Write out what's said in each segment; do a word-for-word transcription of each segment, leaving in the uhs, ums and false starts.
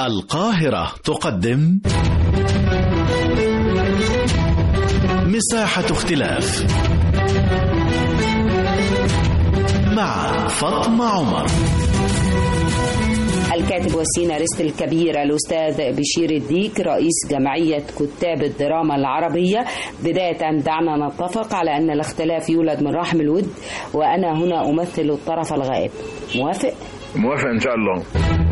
القاهرة تقدم مساحة اختلاف مع فاطمة عمر. الكاتب والسيناريست الكبير الأستاذ بشير الديك رئيس جمعية كتاب الدراما العربية. بداية دعنا نتفق على أن الاختلاف يولد من رحم الود، وأنا هنا أمثل الطرف الغائب. موافق؟ موافق إن شاء الله.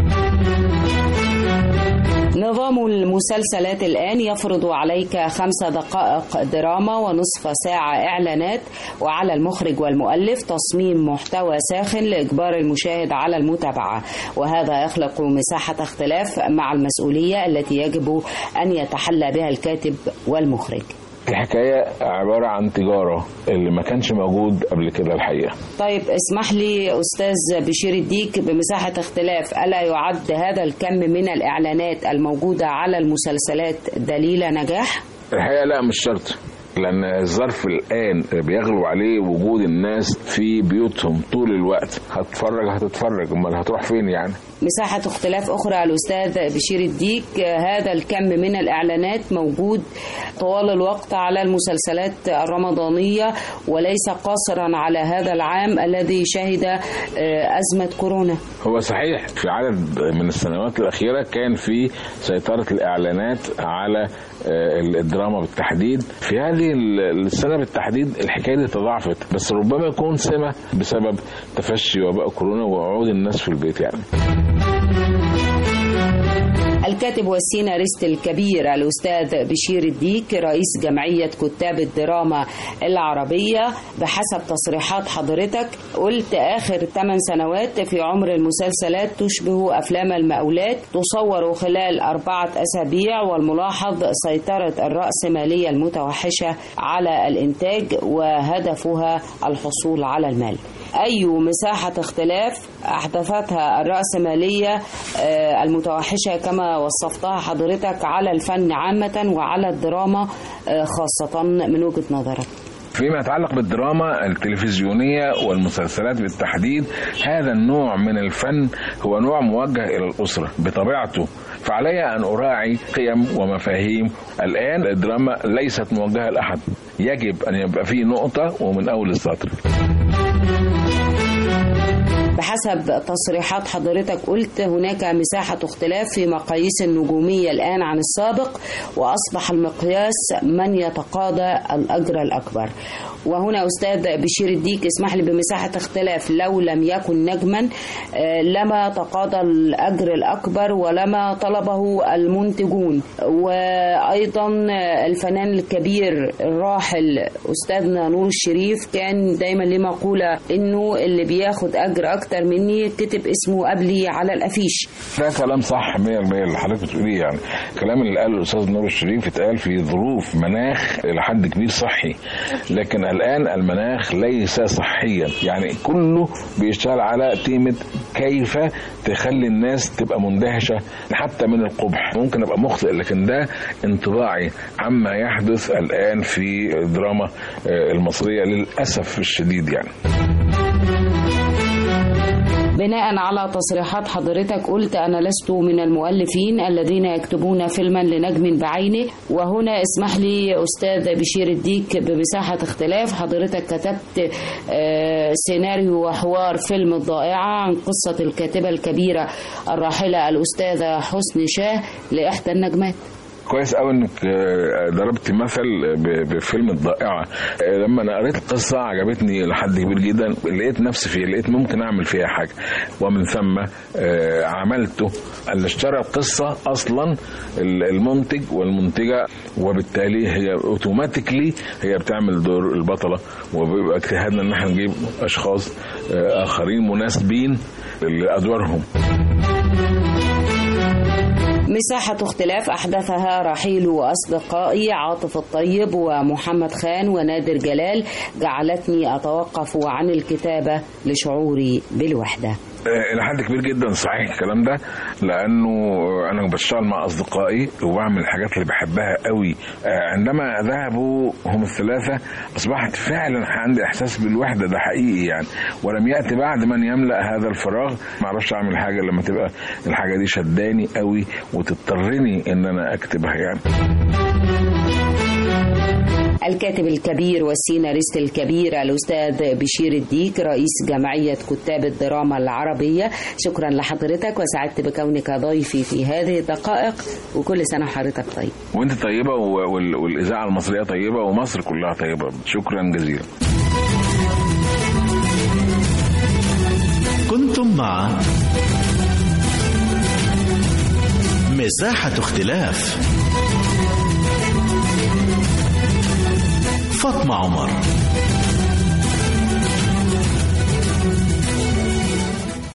نظام المسلسلات الآن يفرض عليك خمس دقائق دراما ونصف ساعة إعلانات، وعلى المخرج والمؤلف تصميم محتوى ساخن لإجبار المشاهد على المتابعة، وهذا يخلق مساحة اختلاف مع المسؤولية التي يجب أن يتحلى بها الكاتب والمخرج. الحكاية عبارة عن تجارة اللي ما كانش موجود قبل كده الحقيقة. طيب اسمح لي أستاذ بشير الديك، بمساحة اختلاف ألا يعد هذا الكم من الإعلانات الموجودة على المسلسلات دليل نجاح؟ الحقيقة لا، مش شرط، لأن الظرف الآن بيغلب عليه وجود الناس في بيوتهم طول الوقت. هتتفرج هتتفرج امال هتروح فين يعني؟ مساحة اختلاف أخرى الأستاذ بشير الديك، هذا الكم من الإعلانات موجود طوال الوقت على المسلسلات الرمضانية وليس قاصرا على هذا العام الذي شهد أزمة كورونا. هو صحيح في عدد من السنوات الأخيرة كان في سيطرة الإعلانات على الدراما بالتحديد. في هذه السنة بالتحديد الحكاية دي تضاعفت، بس ربما يكون سمة بسبب تفشي وباء كورونا ووعود الناس في البيت يعني. الكاتب والسيناريست الكبير الأستاذ بشير الديك رئيس جمعية كتاب الدراما العربية، بحسب تصريحات حضرتك قلت آخر ثمان سنوات في عمر المسلسلات تشبه أفلام المقاولات، تصور خلال أربعة أسابيع، والملاحظ سيطرة الرأسمالية المتوحشة على الإنتاج وهدفها الحصول على المال. أي مساحة اختلاف أحدثتها الرأسمالية المتوحشة كما وصفتها حضرتك على الفن عامة وعلى الدراما خاصة من وجهة نظرك؟ فيما يتعلق بالدراما التلفزيونية والمسلسلات بالتحديد، هذا النوع من الفن هو نوع موجه إلى الأسرة بطبيعته، فعلي أن أراعي قيم ومفاهيم. الآن الدراما ليست موجهة لأحد، يجب أن يبقى فيه نقطة ومن أول السطر. بحسب تصريحات حضرتك قلت هناك مساحة اختلاف في مقاييس النجومية الآن عن السابق، وأصبح المقياس من يتقاضى الأجر الأكبر. وهنا أستاذ بشير الديك اسمح لي، بمساحة اختلاف لو لم يكن نجما لما تقاضى الأجر الأكبر ولما طلبه المنتجون. وأيضا الفنان الكبير الراحل أستاذنا نور الشريف كان دايما ليه مقولة إنه اللي بياخد أجر أكتر مني كتب اسمه قبلي على الأفيش. ده كلام صح مية بالمية اللي حضرتك بتقوليه، يعني كلام اللي قاله الأستاذ نور الشريف اتقال في ظروف مناخ إلى حد كبير صحي، لكن الآن المناخ ليس صحيا، يعني كله بيشتغل على تيمة كيف تخلي الناس تبقى مندهشة حتى من القبح. ممكن أبقى مخطئ، لكن ده انطباعي عما يحدث الآن في الدراما المصرية للأسف الشديد يعني. بناء على تصريحات حضرتك قلت أنا لست من المؤلفين الذين يكتبون فيلما لنجم بعينه، وهنا اسمح لي أستاذ بشير الديك بمساحة اختلاف، حضرتك كتبت سيناريو وحوار فيلم الضائعة عن قصة الكاتبة الكبيرة الراحلة الأستاذة حسن شاه لإحدى النجمات. كويس قوي انك ضربت مثل بفيلم الضائعة. لما انا قريت القصة عجبتني لحد كبير جدا، لقيت نفسي فيها، لقيت ممكن اعمل فيها حاجة، ومن ثم عملته. اللي اشترى القصة اصلا المنتج والمنتجة، وبالتالي هي اوتوماتيكلي هي بتعمل دور البطلة، وبيبقى اجتهادنا ان احنا نجيب اشخاص اخرين مناسبين لادوارهم. مساحة اختلاف أحدثها رحيل وأصدقائي عاطف الطيب ومحمد خان ونادر جلال، جعلتني أتوقف عن الكتابة لشعوري بالوحدة. إلى حد كبير جدا صحيح الكلام ده، لأنه أنا بشتغل مع أصدقائي وبعمل الحاجات اللي بحبها قوي. عندما ذهبوا هم الثلاثة أصبحت فعلا عندي إحساس بالوحدة، ده حقيقي يعني، ولم يأتي بعد من يملأ هذا الفراغ. ما أعرفش أعمل حاجة لما تبقى الحاجة دي شداني قوي وتضطرني إن أنا أكتبها يعني. الكاتب الكبير والسيناريست الكبير الأستاذ بشير الديك رئيس جمعية كتاب الدراما العربية، شكرا لحضرتك وسعدت بكونك ضيفي في هذه الدقائق، وكل سنة وحضرتك طيب. وانت طيبة والإذاعة المصرية طيبة ومصر كلها طيبة، شكرا جزيلا. كنتم مع مساحة اختلاف فاطمة عمر.